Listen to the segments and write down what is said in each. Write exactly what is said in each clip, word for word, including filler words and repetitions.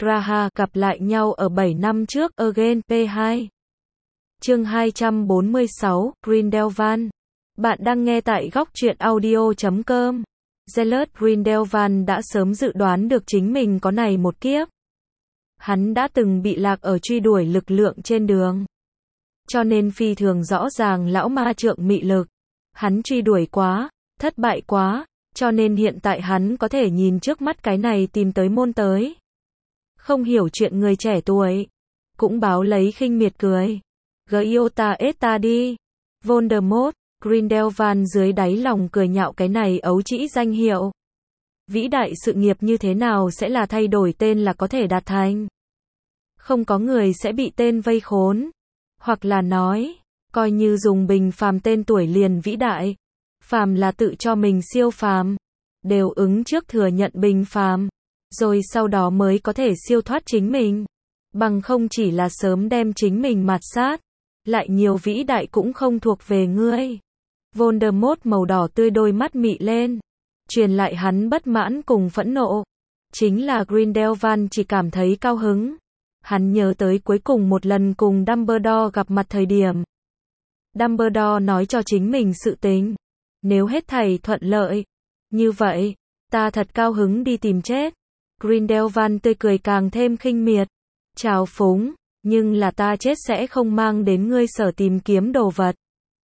Graha gặp lại nhau ở bảy năm trước, Again P hai. Chương hai trăm bốn mươi sáu, Grindelwald. Bạn đang nghe tại góc truyện audio chấm com. Gellert Grindelwald đã sớm dự đoán được chính mình có này một kiếp. Hắn đã từng bị lạc ở truy đuổi lực lượng trên đường. Cho nên phi thường rõ ràng lão ma trượng mị lực. Hắn truy đuổi quá, thất bại quá, cho nên hiện tại hắn có thể nhìn trước mắt cái này tìm tới môn tới. Không hiểu chuyện người trẻ tuổi. Cũng báo lấy khinh miệt cười. Giota Esta đi. Voldemort, Grindelwald dưới đáy lòng cười nhạo cái này ấu trĩ danh hiệu. Vĩ đại sự nghiệp như thế nào sẽ là thay đổi tên là có thể đạt thành. Không có người sẽ bị tên vây khốn. Hoặc là nói, coi như dùng bình phàm tên tuổi liền vĩ đại. Phàm là tự cho mình siêu phàm. Đều ứng trước thừa nhận bình phàm. Rồi sau đó mới có thể siêu thoát chính mình. Bằng không chỉ là sớm đem chính mình mạt sát. Lại nhiều vĩ đại cũng không thuộc về ngươi. Voldemort màu đỏ tươi đôi mắt mị lên. Truyền lại hắn bất mãn cùng phẫn nộ. Chính là Grindelwald chỉ cảm thấy cao hứng. Hắn nhớ tới cuối cùng một lần cùng Dumbledore gặp mặt thời điểm. Dumbledore nói cho chính mình sự tình. Nếu hết thảy thuận lợi. Như vậy, ta thật cao hứng đi tìm chết. Grindelwald tươi cười càng thêm khinh miệt. Trào phúng, nhưng là ta chết sẽ không mang đến ngươi sở tìm kiếm đồ vật.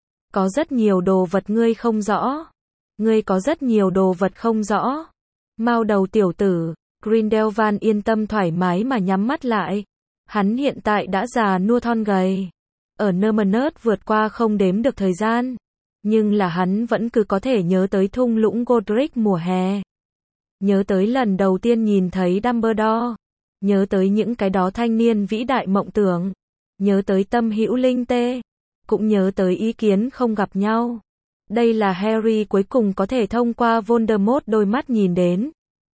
Có rất nhiều đồ vật ngươi không rõ. Ngươi có rất nhiều đồ vật không rõ. Mao đầu tiểu tử, Grindelwald yên tâm thoải mái mà nhắm mắt lại. Hắn hiện tại đã già nua thon gầy. Ở Numenus vượt qua không đếm được thời gian. Nhưng là hắn vẫn cứ có thể nhớ tới thung lũng Godric mùa hè. Nhớ tới lần đầu tiên nhìn thấy Dumbledore. Nhớ tới những cái đó thanh niên vĩ đại mộng tưởng. Nhớ tới tâm hữu linh tê. Cũng nhớ tới ý kiến không gặp nhau. Đây là Harry cuối cùng có thể thông qua Voldemort đôi mắt nhìn đến.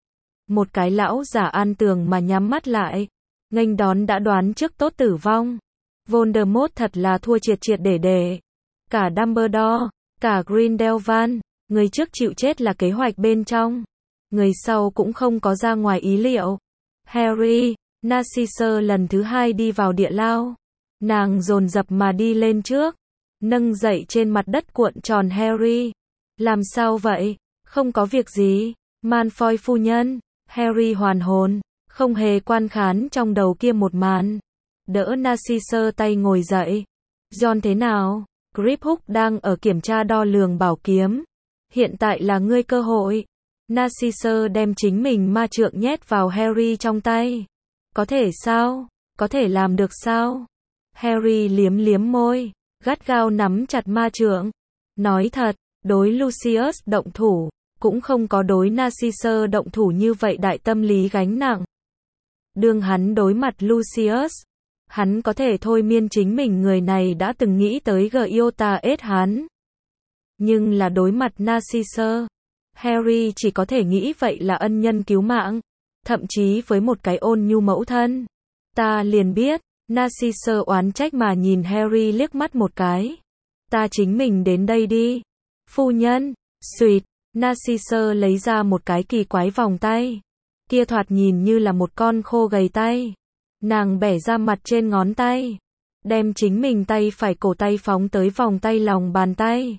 Một cái lão giả an tường mà nhắm mắt lại. Nghênh đón đã đoán trước tốt tử vong. Voldemort thật là thua triệt triệt để để. Cả Dumbledore, cả Grindelwald, người trước chịu chết là kế hoạch bên trong. Người sau cũng không có ra ngoài ý liệu. Harry, Narcissa lần thứ hai đi vào địa lao. Nàng dồn dập mà đi lên trước. Nâng dậy trên mặt đất cuộn tròn Harry. Làm sao vậy? Không có việc gì. Malfoy phu nhân. Harry hoàn hồn. Không hề quan khán trong đầu kia một màn. Đỡ Narcissa tay ngồi dậy. John thế nào? Griphook đang ở kiểm tra đo lường bảo kiếm. Hiện tại là ngươi cơ hội. Narcissa đem chính mình ma trượng nhét vào Harry trong tay. Có thể sao? Có thể làm được sao? Harry liếm liếm môi, gắt gao nắm chặt ma trượng. Nói thật, đối Lucius động thủ, cũng không có đối Narcissa động thủ như vậy đại tâm lý gánh nặng. Đương hắn đối mặt Lucius, hắn có thể thôi miên chính mình người này đã từng nghĩ tới Giota S hắn. Nhưng là đối mặt Narcissa, Harry chỉ có thể nghĩ vậy là ân nhân cứu mạng, thậm chí với một cái ôn nhu mẫu thân. Ta liền biết, Narcissa oán trách mà nhìn Harry liếc mắt một cái. Ta chính mình đến đây đi. Phu nhân, xuyệt, Narcissa lấy ra một cái kỳ quái vòng tay. Kia thoạt nhìn như là một con khô gầy tay. Nàng bẻ ra mặt trên ngón tay. Đem chính mình tay phải cổ tay phóng tới vòng tay lòng bàn tay.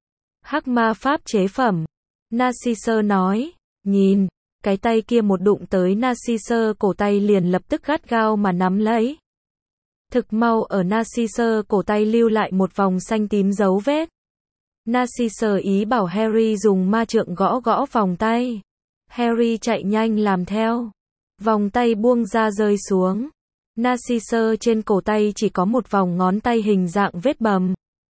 Hắc ma pháp chế phẩm. Narcissa nói, nhìn, cái tay kia một đụng tới Narcissa cổ tay liền lập tức gắt gao mà nắm lấy. Thực mau ở Narcissa cổ tay lưu lại một vòng xanh tím dấu vết. Narcissa ý bảo Harry dùng ma trượng gõ gõ vòng tay. Harry chạy nhanh làm theo. Vòng tay buông ra rơi xuống. Narcissa trên cổ tay chỉ có một vòng ngón tay hình dạng vết bầm.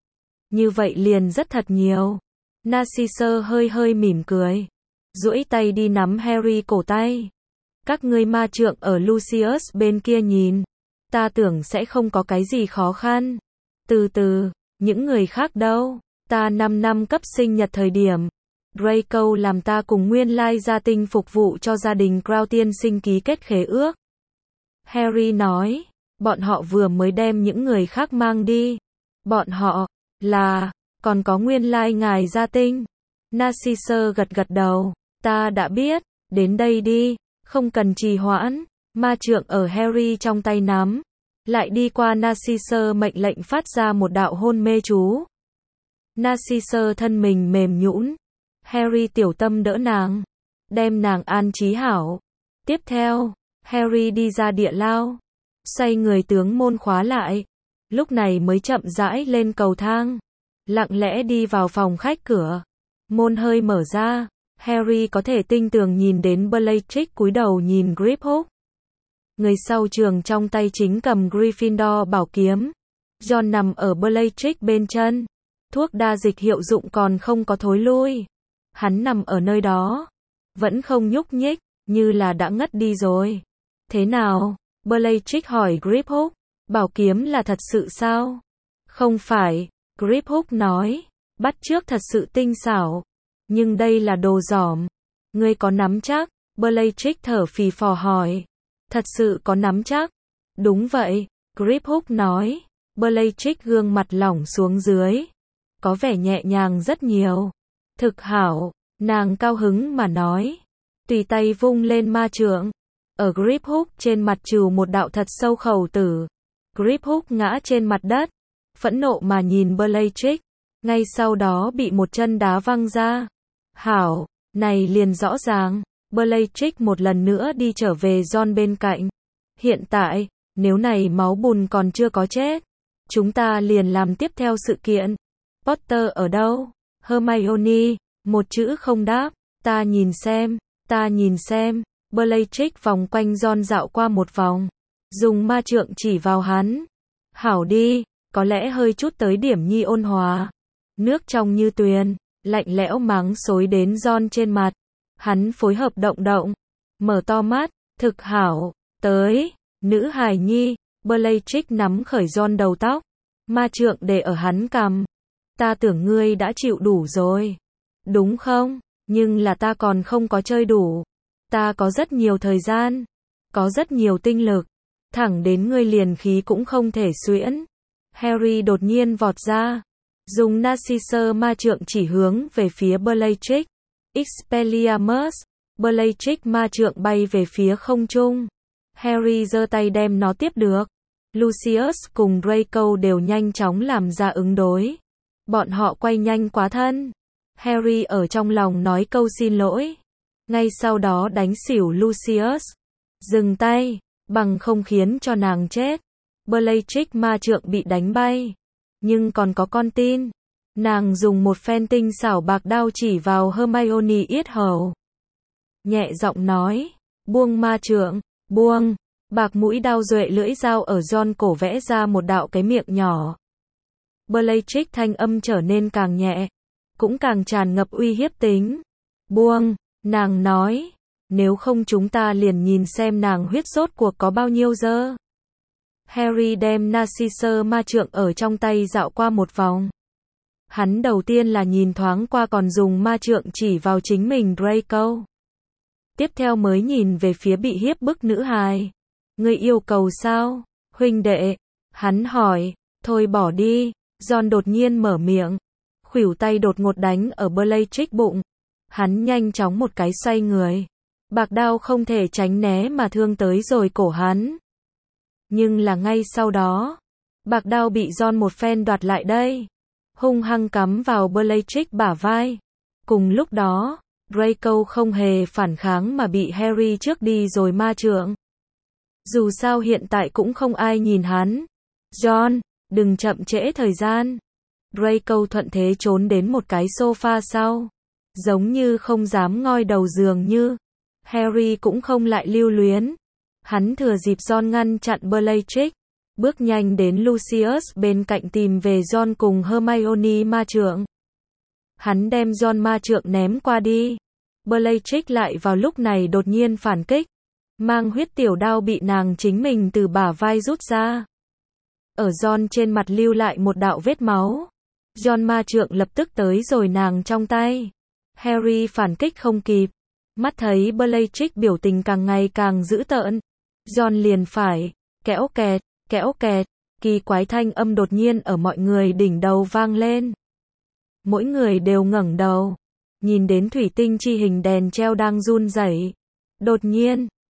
Như vậy liền rất thật nhiều. Narcissa hơi hơi mỉm cười. Duỗi tay đi nắm Harry cổ tay. Các ngươi ma trượng ở Lucius bên kia nhìn. Ta tưởng sẽ không có cái gì khó khăn. Từ từ, những người khác đâu? Ta năm năm cấp sinh nhật thời điểm. Draco làm ta cùng nguyên lai gia tinh phục vụ cho gia đình Crown tiên sinh ký kết khế ước. Harry nói, bọn họ vừa mới đem những người khác mang đi. Bọn họ, là, còn có nguyên lai ngài gia tinh. Narcissa gật gật đầu, ta đã biết, đến đây đi, không cần trì hoãn. Ma trượng ở Harry trong tay nắm, lại đi qua Narcissus mệnh lệnh phát ra một đạo hôn mê chú. Narcissus thân mình mềm nhũn, Harry tiểu tâm đỡ nàng, đem nàng an trí hảo. Tiếp theo, Harry đi ra địa lao, xoay người tướng môn khóa lại, lúc này mới chậm rãi lên cầu thang, lặng lẽ đi vào phòng khách. Cửa môn hơi mở ra, Harry có thể tinh tường nhìn đến Bellatrix cúi đầu nhìn Griphook. Người sau trường trong tay chính cầm Gryffindor bảo kiếm. John nằm ở Bellatrix bên chân, thuốc đa dịch hiệu dụng còn không có thối lui. Hắn nằm ở nơi đó, vẫn không nhúc nhích, như là đã ngất đi rồi. Thế nào? Bellatrix hỏi Griphook, bảo kiếm là thật sự sao? Không phải, Griphook nói, bắt chước thật sự tinh xảo, nhưng đây là đồ giỏm. Ngươi có nắm chắc? Bellatrix thở phì phò hỏi. Thật sự có nắm chắc? Đúng vậy, Griphook nói. Bellatrix gương mặt lỏng xuống dưới, có vẻ nhẹ nhàng rất nhiều. Thực hảo, nàng cao hứng mà nói. Tùy tay vung lên ma trượng, ở Griphook trên mặt trừ một đạo thật sâu khẩu tử. Griphook ngã trên mặt đất, phẫn nộ mà nhìn Bellatrix, ngay sau đó bị một chân đá văng ra. Hảo, này liền rõ ràng. Bellatrix một lần nữa đi trở về John bên cạnh. Hiện tại, nếu này máu bùn còn chưa có chết, chúng ta liền làm tiếp theo sự kiện. Potter ở đâu? Hermione, một chữ không đáp. Ta nhìn xem, ta nhìn xem. Bellatrix vòng quanh John dạo qua một vòng, dùng ma trượng chỉ vào hắn. Hảo đi, có lẽ hơi chút tới điểm nhi ôn hòa. Nước trong như tuyền, lạnh lẽo mắng xối đến John trên mặt. Hắn phối hợp động động, mở to mắt, thực hảo, tới, nữ hài nhi. Bellatrix nắm khởi John đầu tóc, ma trượng để ở hắn cằm. Ta tưởng ngươi đã chịu đủ rồi, đúng không? Nhưng là ta còn không có chơi đủ. Ta có rất nhiều thời gian, có rất nhiều tinh lực, thẳng đến ngươi liền khí cũng không thể xuyễn. Harry đột nhiên vọt ra, dùng Narcissus ma trượng chỉ hướng về phía Bellatrix. Expelliarmus, Bellatrix ma trượng bay về phía không trung. Harry giơ tay đem nó tiếp được. Lucius cùng Draco đều nhanh chóng làm ra ứng đối. Bọn họ quay nhanh quá thân. Harry ở trong lòng nói câu xin lỗi, ngay sau đó đánh xỉu Lucius. Dừng tay, bằng không khiến cho nàng chết. Bellatrix ma trượng bị đánh bay, nhưng còn có con tin. Nàng dùng một phen tinh xảo bạc đao chỉ vào Hermione yết hầu, nhẹ giọng nói, buông ma trượng, buông. Bạc mũi đao duệ lưỡi dao ở John cổ vẽ ra một đạo cái miệng nhỏ. Bellatrix thanh âm trở nên càng nhẹ, cũng càng tràn ngập uy hiếp tính. Buông, nàng nói, nếu không chúng ta liền nhìn xem nàng huyết rốt cuộc có bao nhiêu dơ. Harry đem Narcissus ma trượng ở trong tay dạo qua một vòng. Hắn đầu tiên là nhìn thoáng qua còn dùng ma trượng chỉ vào chính mình Draco. Tiếp theo mới nhìn về phía bị hiếp bức nữ hài. Ngươi yêu cầu sao, huynh đệ? Hắn hỏi. Thôi bỏ đi. John đột nhiên mở miệng, khuỷu tay đột ngột đánh ở Bellatrix bụng. Hắn nhanh chóng một cái xoay người, bạc đao không thể tránh né mà thương tới rồi cổ hắn. Nhưng là ngay sau đó, bạc đao bị John một phen đoạt lại đây, hung hăng cắm vào Bellatrix bả vai. Cùng lúc đó, Draco không hề phản kháng mà bị Harry trước đi rồi ma trượng. Dù sao hiện tại cũng không ai nhìn hắn. John, đừng chậm trễ thời gian. Draco thuận thế trốn đến một cái sofa sau, giống như không dám ngoi đầu giường như. Harry cũng không lại lưu luyến. Hắn thừa dịp John ngăn chặn Bellatrix, bước nhanh đến Lucius bên cạnh tìm về John cùng Hermione ma trượng. Hắn đem John ma trượng ném qua đi. Bellatrix lại vào lúc này đột nhiên phản kích, mang huyết tiểu đao bị nàng chính mình từ bả vai rút ra. Ở John trên mặt lưu lại một đạo vết máu. John ma trượng lập tức tới rồi nàng trong tay. Harry phản kích không kịp. Mắt thấy Bellatrix biểu tình càng ngày càng dữ tợn, John liền phải, kẽo kẹt, kẽo kẹt, kỳ quái thanh âm đột nhiên ở mọi người đỉnh đầu vang lên. Mỗi người đều ngẩng đầu, nhìn đến thủy tinh chi hình đèn treo đang run rẩy. Đột nhiên,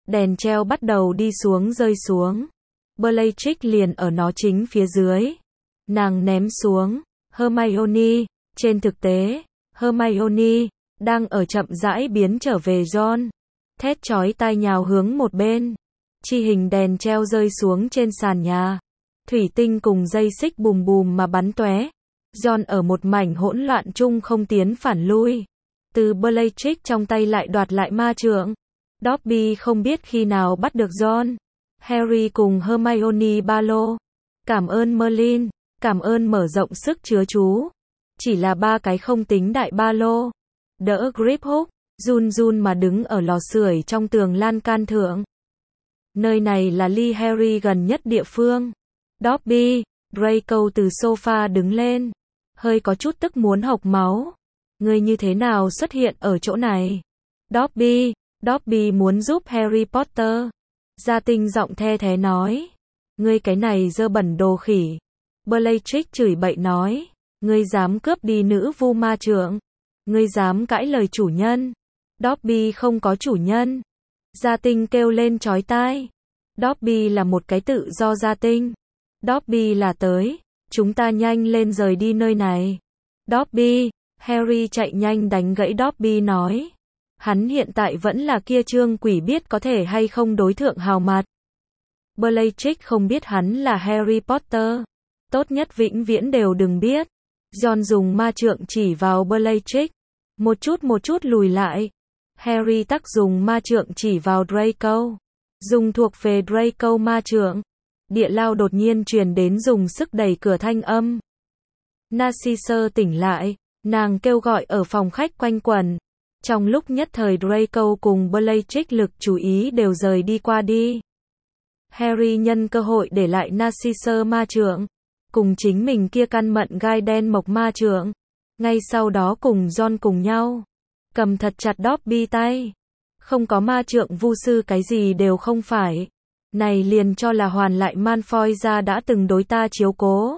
Đèn treo bắt đầu đi xuống rơi xuống. Bellatrix liền ở nó chính phía dưới. Nàng ném xuống. Hermione. Trên thực tế, Hermione đang ở chậm rãi biến trở về Ron. Thét chói tai nhào hướng một bên. Chi hình đèn treo rơi xuống trên sàn nhà. Thủy tinh cùng dây xích bùm bùm mà bắn tóe. Ron ở một mảnh hỗn loạn chung không tiến phản lui. Từ Bellatrix trong tay lại đoạt lại ma trượng. Dobby không biết khi nào bắt được Ron. Harry cùng Hermione ba lô. Cảm ơn Merlin, cảm ơn mở rộng sức chứa chú. Chỉ là ba cái không tính đại ba lô. Đỡ Griphook, run run mà đứng ở lò sưởi trong tường lan can thượng. Nơi này là ly Harry gần nhất địa phương. Dobby, Draco từ sofa đứng lên. Hơi có chút tức muốn hộc máu. Ngươi như thế nào xuất hiện ở chỗ này? Dobby, Dobby muốn giúp Harry Potter. Gia Tinh giọng the thế nói. Ngươi cái này dơ bẩn đồ khỉ. Bellatrix chửi bậy nói. Ngươi dám cướp đi nữ vu ma trượng. Ngươi dám cãi lời chủ nhân. Dobby không có chủ nhân. Gia Tinh kêu lên chói tai. Dobby là một cái tự do gia tinh. Dobby là tới. Chúng ta nhanh lên rời đi nơi này. Dobby. Harry chạy nhanh đánh gãy Dobby nói. Hắn hiện tại vẫn là kia trương quỷ biết có thể hay không đối thượng hào mặt. Bellatrix không biết hắn là Harry Potter. Tốt nhất vĩnh viễn đều đừng biết. Ron dùng ma trượng chỉ vào Bellatrix. Một chút một chút lùi lại. Harry tắc dùng ma trượng chỉ vào Draco. Dùng thuộc về Draco ma trượng. Địa lao đột nhiên truyền đến dùng sức đẩy cửa thanh âm. Narcissa tỉnh lại. Nàng kêu gọi ở phòng khách quanh quẩn. Trong lúc nhất thời Draco cùng Bellatrix lực chú ý đều rời đi qua đi. Harry nhân cơ hội để lại Narcissa ma trượng. Cùng chính mình kia căn mận gai đen mộc ma trượng. Ngay sau đó cùng Ron cùng nhau. Cầm thật chặt Dobby tay. Không có ma trượng vu sư cái gì đều không phải. Này liền cho là hoàn lại Malfoy ra đã từng đối ta chiếu cố.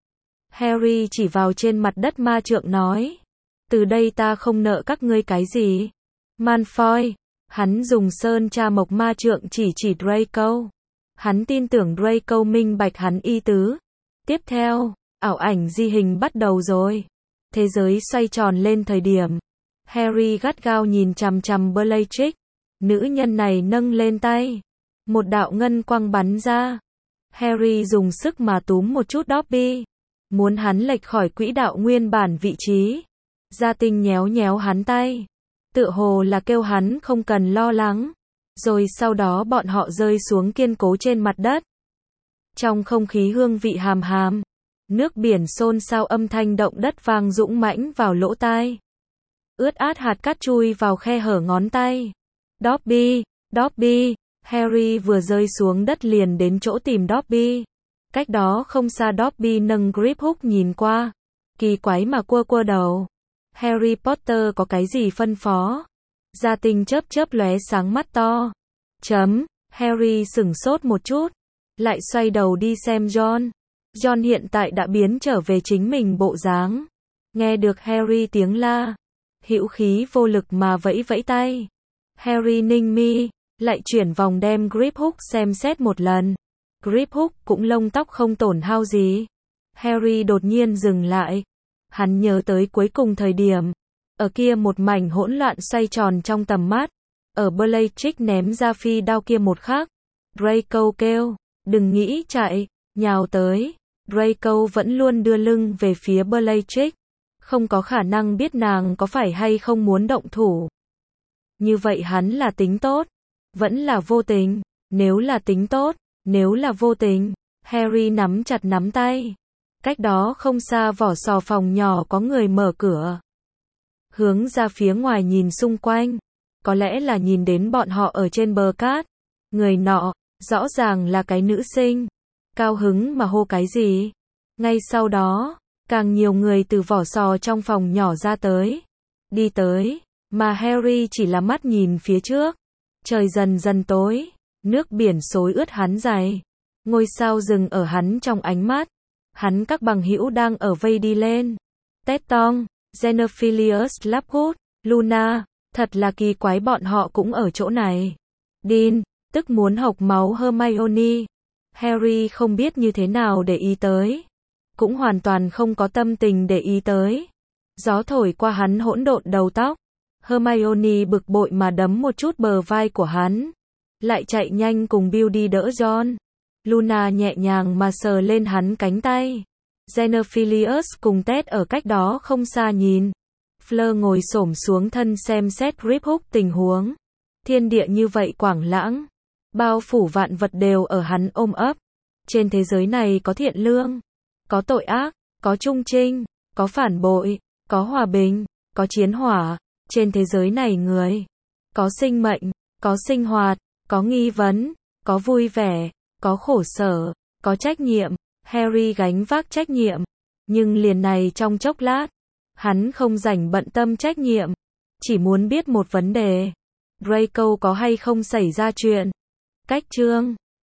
Harry chỉ vào trên mặt đất ma trượng nói. Từ đây ta không nợ các ngươi cái gì. Malfoy. Hắn dùng sơn tra mộc ma trượng chỉ chỉ Draco. Hắn tin tưởng Draco minh bạch hắn y tứ. Tiếp theo, ảo ảnh di hình bắt đầu rồi. Thế giới xoay tròn lên thời điểm. Harry gắt gao nhìn chằm chằm Bellatrix. Nữ nhân này nâng lên tay. Một đạo ngân quang bắn ra. Harry dùng sức mà túm một chút Dobby. Muốn hắn lệch khỏi quỹ đạo nguyên bản vị trí. Gia Tinh nhéo nhéo hắn tay. Tựa hồ là kêu hắn không cần lo lắng. Rồi sau đó bọn họ rơi xuống kiên cố trên mặt đất. Trong không khí hương vị hàm hàm. Nước biển xôn xao âm thanh động đất vang dũng mãnh vào lỗ tai. Ướt át hạt cát chui vào khe hở ngón tay. Dobby, Dobby, Harry vừa rơi xuống đất liền đến chỗ tìm Dobby. Cách đó không xa Dobby nâng Griphook nhìn qua. Kỳ quái mà quơ quơ đầu. Harry Potter có cái gì phân phó? Gia Tinh chớp chớp lóe sáng mắt to. Chấm, Harry sửng sốt một chút. Lại xoay đầu đi xem Ron. Ron hiện tại đã biến trở về chính mình bộ dáng. Nghe được Harry tiếng la. Hữu khí vô lực mà vẫy vẫy tay. Harry ninh mi, lại chuyển vòng đem Griphook xem xét một lần. Griphook cũng lông tóc không tổn hao gì. Harry đột nhiên dừng lại. Hắn nhớ tới cuối cùng thời điểm. Ở kia một mảnh hỗn loạn xoay tròn trong tầm mắt. Ở Bellatrix ném ra phi đao kia một khắc. Draco kêu, đừng nghĩ chạy, nhào tới. Draco vẫn luôn đưa lưng về phía Bellatrix. Không có khả năng biết nàng có phải hay không muốn động thủ. Như vậy hắn là tính tốt. Vẫn là vô tình. Nếu là tính tốt. Nếu là vô tình. Harry nắm chặt nắm tay. Cách đó không xa vỏ sò phòng nhỏ có người mở cửa. Hướng ra phía ngoài nhìn xung quanh. Có lẽ là nhìn đến bọn họ ở trên bờ cát. Người nọ, rõ ràng là cái nữ sinh. Cao hứng mà hô cái gì. Ngay sau đó, càng nhiều người từ vỏ sò trong phòng nhỏ ra tới. Đi tới, mà Harry chỉ là mắt nhìn phía trước. Trời dần dần tối, nước biển xối ướt hắn giày. Ngôi sao rừng ở hắn trong ánh mắt. Hắn các bằng hữu đang ở vây đi lên. Tettong, Xenophilius Lovegood, Luna, thật là kỳ quái bọn họ cũng ở chỗ này. Dean, tức muốn hộc máu Hermione. Harry không biết như thế nào để ý tới, cũng hoàn toàn không có tâm tình để ý tới. Gió thổi qua hắn hỗn độn đầu tóc. Hermione bực bội mà đấm một chút bờ vai của hắn, lại chạy nhanh cùng Bill đi đỡ John. Luna nhẹ nhàng mà sờ lên hắn cánh tay. Xenophilius cùng Ted ở cách đó không xa nhìn. Fleur ngồi xổm xuống thân xem xét Griphook tình huống. Thiên địa như vậy quảng lãng, bao phủ vạn vật đều ở hắn ôm ấp. Trên thế giới này có thiện lương, có tội ác, có trung trinh, có phản bội, có hòa bình, có chiến hỏa. Trên thế giới này người, có sinh mệnh, có sinh hoạt, có nghi vấn, có vui vẻ, có khổ sở, có trách nhiệm. Harry gánh vác trách nhiệm, nhưng liền này trong chốc lát, hắn không rảnh bận tâm trách nhiệm, chỉ muốn biết một vấn đề. Draco có hay không xảy ra chuyện? Cách chương